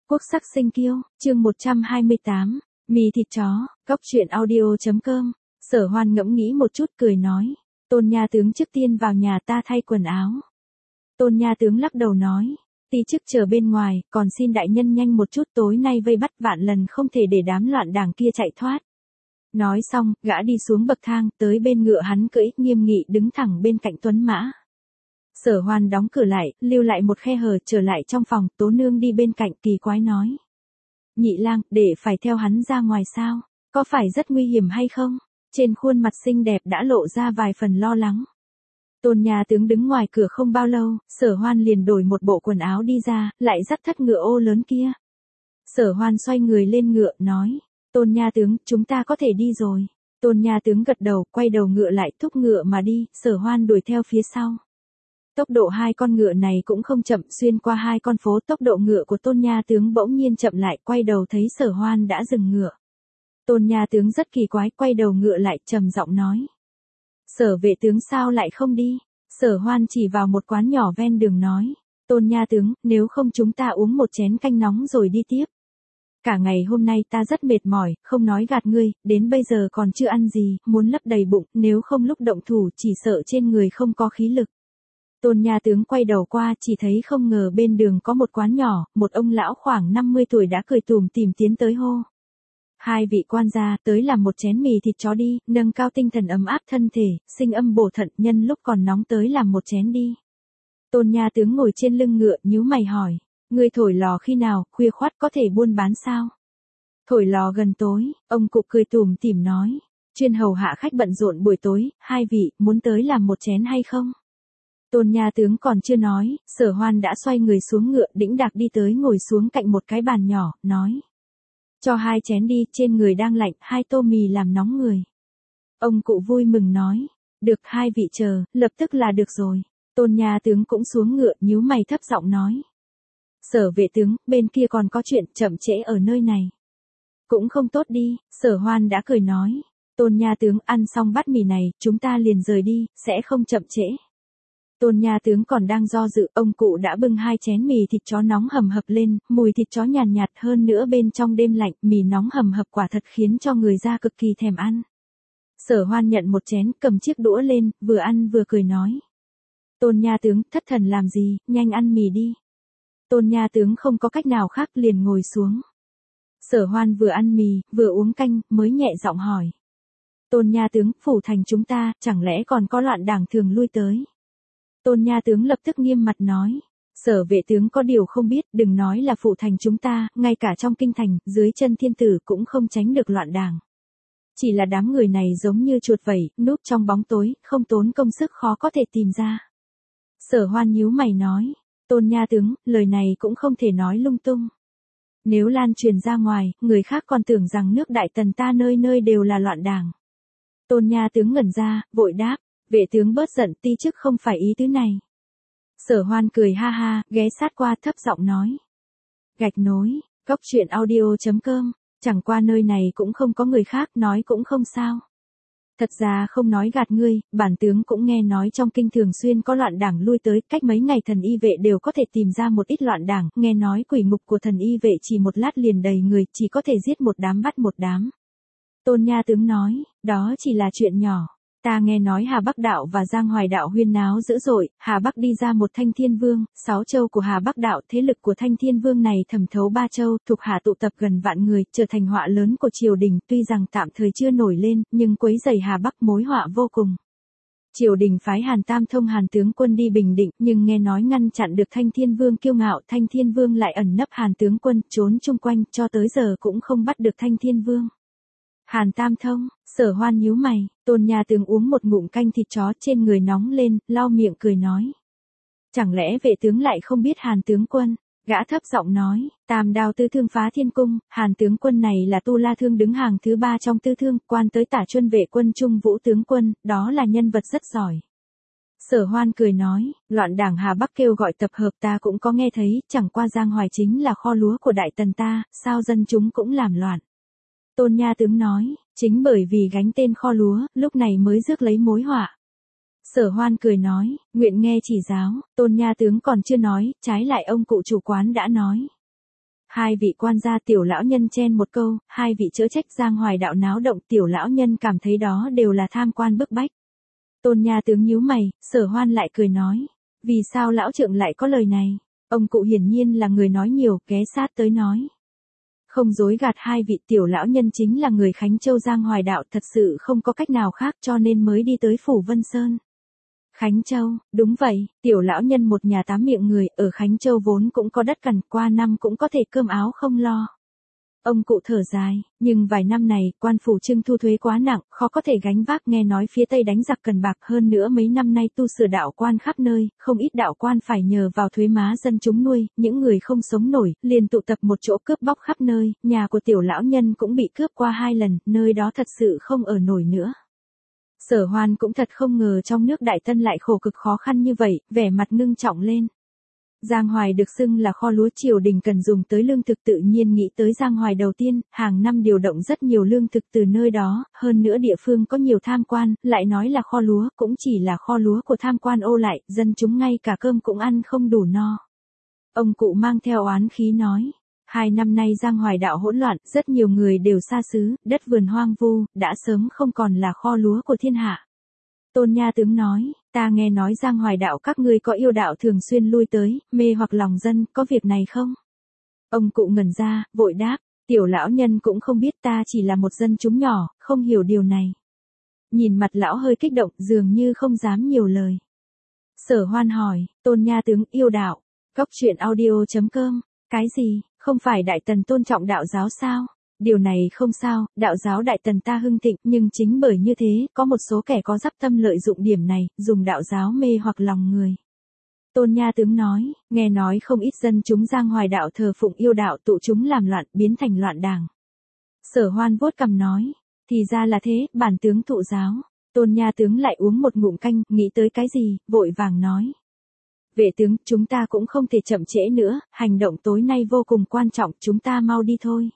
Quốc sắc sinh kiêu, chương 128, mì thịt chó, cóc truyện audio.com. Sở Hoan ngẫm nghĩ một chút cười nói, Tôn nha tướng trước tiên vào nhà ta thay quần áo. Tôn nha tướng lắc đầu nói, ti chức chờ bên ngoài, còn xin đại nhân nhanh một chút, tối nay vây bắt vạn lần không thể để đám loạn đảng kia chạy thoát. Nói xong, gã đi xuống bậc thang, tới bên ngựa hắn cưỡi, nghiêm nghị đứng thẳng bên cạnh tuấn mã. Sở Hoan đóng cửa lại, lưu lại một khe hở, trở lại trong phòng, Tố Nương đi bên cạnh kỳ quái nói. Nhị lang, để phải theo hắn ra ngoài sao? Có phải rất nguy hiểm hay không? Trên khuôn mặt xinh đẹp đã lộ ra vài phần lo lắng. Tôn nhà tướng đứng ngoài cửa không bao lâu, Sở Hoan liền đổi một bộ quần áo đi ra, lại dắt thất ngựa ô lớn kia. Sở Hoan xoay người lên ngựa, nói. Tôn nha tướng, chúng ta có thể đi rồi. Tôn nha tướng gật đầu, quay đầu ngựa lại, thúc ngựa mà đi, Sở Hoan đuổi theo phía sau. Tốc độ hai con ngựa này cũng không chậm, xuyên qua hai con phố, tốc độ ngựa của Tôn nha tướng bỗng nhiên chậm lại, quay đầu thấy Sở Hoan đã dừng ngựa. Tôn nha tướng rất kỳ quái, quay đầu ngựa lại, trầm giọng nói. Sở vệ tướng sao lại không đi? Sở Hoan chỉ vào một quán nhỏ ven đường nói. Tôn nha tướng, nếu không chúng ta uống một chén canh nóng rồi đi tiếp. Cả ngày hôm nay ta rất mệt mỏi, không nói gạt ngươi, đến bây giờ còn chưa ăn gì, muốn lấp đầy bụng, nếu không lúc động thủ chỉ sợ trên người không có khí lực. Tôn nha tướng quay đầu qua, chỉ thấy không ngờ bên đường có một quán nhỏ, một ông lão khoảng 50 tuổi đã cười tủm tỉm tiến tới hô. Hai vị quan gia, tới làm một chén mì thịt chó đi, nâng cao tinh thần ấm áp thân thể, sinh âm bổ thận, nhân lúc còn nóng tới làm một chén đi. Tôn nha tướng ngồi trên lưng ngựa, nhíu mày hỏi. Ngươi thổi lò khi nào, khuya khoắt có thể buôn bán sao? Thổi lò gần tối, ông cụ cười tủm tỉm nói. Chuyên hầu hạ khách bận rộn buổi tối, hai vị, muốn tới làm một chén hay không? Tôn nha tướng còn chưa nói, Sở Hoan đã xoay người xuống ngựa, đĩnh đạc đi tới ngồi xuống cạnh một cái bàn nhỏ, nói. Cho hai chén đi, trên người đang lạnh, hai tô mì làm nóng người. Ông cụ vui mừng nói. Được, hai vị chờ, lập tức là được rồi. Tôn nha tướng cũng xuống ngựa, nhíu mày thấp giọng nói. Sở vệ tướng, bên kia còn có chuyện, chậm trễ ở nơi này. Cũng không tốt đi, Sở Hoan đã cười nói. Tôn nha tướng, ăn xong bát mì này, chúng ta liền rời đi, sẽ không chậm trễ. Tôn nha tướng còn đang do dự, ông cụ đã bưng hai chén mì thịt chó nóng hầm hập lên, mùi thịt chó nhàn nhạt hơn nữa bên trong đêm lạnh, mì nóng hầm hập quả thật khiến cho người ra cực kỳ thèm ăn. Sở Hoan nhận một chén, cầm chiếc đũa lên, vừa ăn vừa cười nói. Tôn nha tướng, thất thần làm gì, nhanh ăn mì đi. Tôn nha tướng không có cách nào khác liền ngồi xuống. Sở Hoan vừa ăn mì, vừa uống canh, mới nhẹ giọng hỏi. Tôn nha tướng, phủ thành chúng ta, chẳng lẽ còn có loạn đảng thường lui tới? Tôn nha tướng lập tức nghiêm mặt nói. Sở vệ tướng có điều không biết, đừng nói là phủ thành chúng ta, ngay cả trong kinh thành, dưới chân thiên tử cũng không tránh được loạn đảng. Chỉ là đám người này giống như chuột vẩy, núp trong bóng tối, không tốn công sức khó có thể tìm ra. Sở Hoan nhíu mày nói. Tôn nha tướng, lời này cũng không thể nói lung tung. Nếu lan truyền ra ngoài, người khác còn tưởng rằng nước Đại Tần ta nơi nơi đều là loạn đảng. Tôn nha tướng ngẩn ra, vội đáp, vệ tướng bớt giận, ti chức không phải ý tứ này. Sở Hoan cười ha ha, ghé sát qua thấp giọng nói. Gạch nối, cóc truyện audio.com, chẳng qua nơi này cũng không có người khác, nói cũng không sao. Thật ra không nói gạt ngươi, bản tướng cũng nghe nói trong kinh thường xuyên có loạn đảng lui tới, cách mấy ngày thần y vệ đều có thể tìm ra một ít loạn đảng, nghe nói quỷ ngục của thần y vệ chỉ một lát liền đầy người, chỉ có thể giết một đám bắt một đám. Tôn nha tướng nói, đó chỉ là chuyện nhỏ. Ta nghe nói Hà Bắc đạo và Giang Hoài đạo huyên náo dữ dội, Hà Bắc đi ra một Thanh Thiên Vương, 6 châu của Hà Bắc đạo, thế lực của Thanh Thiên Vương này thẩm thấu 3 châu, thuộc Hà tụ tập gần vạn người, trở thành họa lớn của triều đình, tuy rằng tạm thời chưa nổi lên, nhưng quấy rầy Hà Bắc mối họa vô cùng. Triều đình phái Hàn Tam Thông Hàn tướng quân đi Bình Định, nhưng nghe nói ngăn chặn được Thanh Thiên Vương kiêu ngạo, Thanh Thiên Vương lại ẩn nấp Hàn tướng quân, trốn chung quanh, cho tới giờ cũng không bắt được Thanh Thiên Vương. Hàn Tam Thông, Sở Hoan nhíu mày, Tôn nha tướng uống một ngụm canh thịt chó, trên người nóng lên, lau miệng cười nói. Chẳng lẽ vệ tướng lại không biết Hàn tướng quân? Gã thấp giọng nói, Tam đao tư thương phá thiên cung, Hàn tướng quân này là Tu La Thương đứng hàng thứ 3 trong tư thương, quan tới tả chuân vệ quân Trung Vũ tướng quân, đó là nhân vật rất giỏi. Sở Hoan cười nói, loạn đảng Hà Bắc kêu gọi tập hợp ta cũng có nghe thấy, chẳng qua Giang Hoài chính là kho lúa của Đại Tần ta, sao dân chúng cũng làm loạn. Tôn nha tướng nói, chính bởi vì gánh tên kho lúa, lúc này mới rước lấy mối họa. Sở Hoan cười nói, nguyện nghe chỉ giáo, Tôn nha tướng còn chưa nói, trái lại ông cụ chủ quán đã nói. Hai vị quan gia tiểu lão nhân chen một câu, hai vị chớ trách Giang Hoài đạo náo động, tiểu lão nhân cảm thấy đó đều là tham quan bức bách. Tôn nha tướng nhíu mày, Sở Hoan lại cười nói. Vì sao lão trượng lại có lời này? Ông cụ hiển nhiên là người nói nhiều, ghé sát tới nói. Không dối gạt hai vị, tiểu lão nhân chính là người Khánh Châu Giang Hoài đạo, thật sự không có cách nào khác cho nên mới đi tới Phủ Vân Sơn. Khánh Châu, đúng vậy, tiểu lão nhân một nhà 8 miệng người, ở Khánh Châu vốn cũng có đất cằn, qua năm cũng có thể cơm áo không lo. Ông cụ thở dài, nhưng vài năm này, quan phủ trưng thu thuế quá nặng, khó có thể gánh vác, nghe nói phía Tây đánh giặc cần bạc, hơn nữa mấy năm nay tu sửa đạo quan khắp nơi, không ít đạo quan phải nhờ vào thuế má dân chúng nuôi, những người không sống nổi, liền tụ tập một chỗ cướp bóc khắp nơi, nhà của tiểu lão nhân cũng bị cướp qua 2 lần, nơi đó thật sự không ở nổi nữa. Sở Hoan cũng thật không ngờ trong nước Đại Tân lại khổ cực khó khăn như vậy, vẻ mặt ngưng trọng lên. Giang Hoài được xưng là kho lúa triều đình cần dùng tới lương thực, tự nhiên nghĩ tới Giang Hoài đầu tiên, hàng năm điều động rất nhiều lương thực từ nơi đó, hơn nữa địa phương có nhiều tham quan, lại nói là kho lúa, cũng chỉ là kho lúa của tham quan ô lại, dân chúng ngay cả cơm cũng ăn không đủ no. Ông cụ mang theo oán khí nói. 2 năm nay Giang Hoài đạo hỗn loạn, rất nhiều người đều xa xứ, đất vườn hoang vu, đã sớm không còn là kho lúa của thiên hạ. Tôn nha tướng nói, ta nghe nói Giang Hoài đạo các ngươi có yêu đạo thường xuyên lui tới, mê hoặc lòng dân, có việc này không? Ông cụ ngẩn ra, vội đáp, tiểu lão nhân cũng không biết, ta chỉ là một dân chúng nhỏ, không hiểu điều này. Nhìn mặt lão hơi kích động, dường như không dám nhiều lời. Sở Hoan hỏi, Tôn nha tướng yêu đạo, Cóc Truyện Audio.com, cái gì, không phải Đại Tần tôn trọng đạo giáo sao? Điều này không sao, đạo giáo Đại Tần ta hưng thịnh, nhưng chính bởi như thế, có một số kẻ có dắp tâm lợi dụng điểm này, dùng đạo giáo mê hoặc lòng người. Tôn nha tướng nói, nghe nói không ít dân chúng Giang Hoài đạo thờ phụng yêu đạo, tụ chúng làm loạn, biến thành loạn đảng. Sở Hoan vuốt cằm nói, thì ra là thế, bản tướng thụ giáo. Tôn nha tướng lại uống một ngụm canh, nghĩ tới cái gì, vội vàng nói. Vệ tướng, chúng ta cũng không thể chậm trễ nữa, hành động tối nay vô cùng quan trọng, chúng ta mau đi thôi.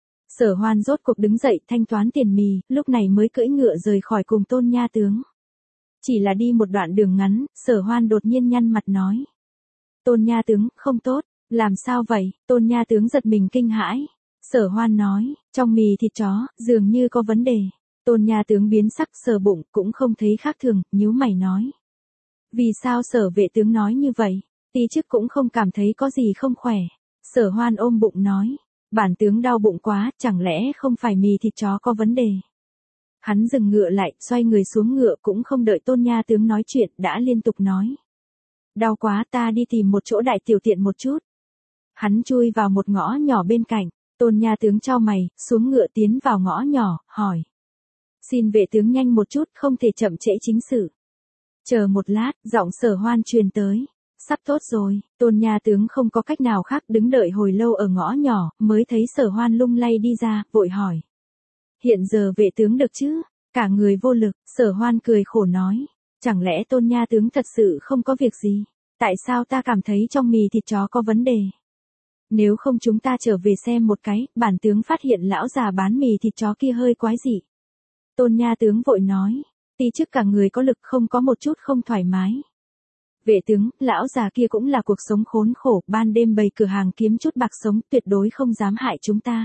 Sở Hoan rốt cuộc đứng dậy thanh toán tiền mì, lúc này mới cưỡi ngựa rời khỏi cùng Tôn nha tướng. Chỉ là đi một đoạn đường ngắn, Sở Hoan đột nhiên nhăn mặt nói. Tôn nha tướng, không tốt, làm sao vậy? Tôn nha tướng giật mình kinh hãi. Sở Hoan nói, trong mì thịt chó, dường như có vấn đề. Tôn nha tướng biến sắc, sờ bụng, cũng không thấy khác thường, nhíu mày nói. Vì sao Sở vệ tướng nói như vậy? Tí chức cũng không cảm thấy có gì không khỏe. Sở Hoan ôm bụng nói. Bản tướng đau bụng quá, chẳng lẽ không phải mì thịt chó có vấn đề? Hắn dừng ngựa lại, xoay người xuống ngựa, cũng không đợi Tôn nha tướng nói chuyện, đã liên tục nói. Đau quá, ta đi tìm một chỗ đại tiểu tiện một chút. Hắn chui vào một ngõ nhỏ bên cạnh, Tôn nha tướng chau mày, xuống ngựa tiến vào ngõ nhỏ, hỏi. Xin vệ tướng nhanh một chút, không thể chậm trễ chính sự. Chờ một lát, giọng Sở Hoan truyền tới. Sắp tốt rồi, Tôn nha tướng không có cách nào khác, đứng đợi hồi lâu ở ngõ nhỏ, mới thấy Sở Hoan lung lay đi ra, vội hỏi. Hiện giờ vệ tướng được chứ? Cả người vô lực, Sở Hoan cười khổ nói. Chẳng lẽ Tôn nha tướng thật sự không có việc gì? Tại sao ta cảm thấy trong mì thịt chó có vấn đề? Nếu không chúng ta trở về xem một cái, bản tướng phát hiện lão già bán mì thịt chó kia hơi quái dị. Tôn nha tướng vội nói. Ti chức cả người có lực, không có một chút không thoải mái. Vệ tướng, lão già kia cũng là cuộc sống khốn khổ, ban đêm bày cửa hàng kiếm chút bạc sống, tuyệt đối không dám hại chúng ta.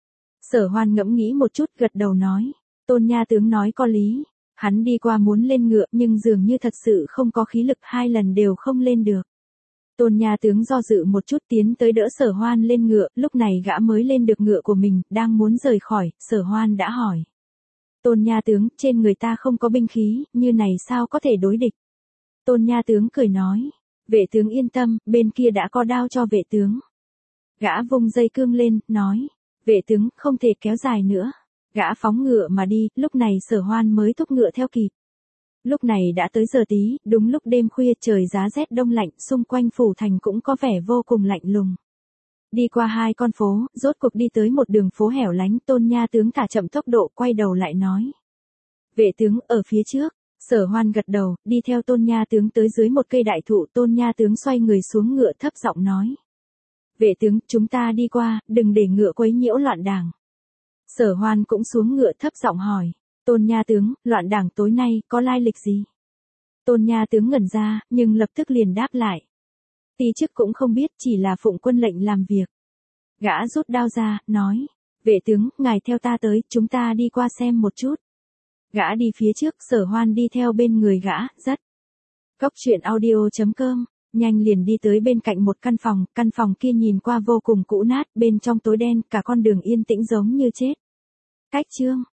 Sở Hoan ngẫm nghĩ một chút, gật đầu nói. Tôn nha tướng nói có lý. Hắn đi qua muốn lên ngựa, nhưng dường như thật sự không có khí lực, 2 lần đều không lên được. Tôn nha tướng do dự một chút, tiến tới đỡ Sở Hoan lên ngựa, lúc này gã mới lên được ngựa của mình, đang muốn rời khỏi, Sở Hoan đã hỏi. Tôn nha tướng, trên người ta không có binh khí, như này sao có thể đối địch? Tôn nha tướng cười nói. Vệ tướng yên tâm, bên kia đã có đao cho vệ tướng. Gã vung dây cương lên, nói. Vệ tướng, không thể kéo dài nữa. Gã phóng ngựa mà đi, lúc này Sở Hoan mới thúc ngựa theo kịp. Lúc này đã tới giờ tí, đúng lúc đêm khuya, trời giá rét đông lạnh, xung quanh phủ thành cũng có vẻ vô cùng lạnh lùng. Đi qua 2 con phố, rốt cuộc đi tới một đường phố hẻo lánh, Tôn nha tướng thả chậm tốc độ, quay đầu lại nói. Vệ tướng, ở phía trước. Sở Hoan gật đầu, đi theo Tôn nha tướng tới dưới một cây đại thụ, Tôn nha tướng xoay người xuống ngựa thấp giọng nói. Vệ tướng, chúng ta đi qua, đừng để ngựa quấy nhiễu loạn đảng. Sở Hoan cũng xuống ngựa thấp giọng hỏi. Tôn nha tướng, loạn đảng tối nay, có lai lịch gì? Tôn nha tướng ngẩn ra, nhưng lập tức liền đáp lại. Ti chức cũng không biết, chỉ là phụng quân lệnh làm việc. Gã rút đao ra, nói. Vệ tướng, ngài theo ta tới, chúng ta đi qua xem một chút. Gã đi phía trước, Sở Hoan đi theo bên người gã, rất. Cốc truyện audio.com, nhanh liền đi tới bên cạnh một căn phòng kia nhìn qua vô cùng cũ nát, bên trong tối đen, cả con đường yên tĩnh giống như chết. Cách chương.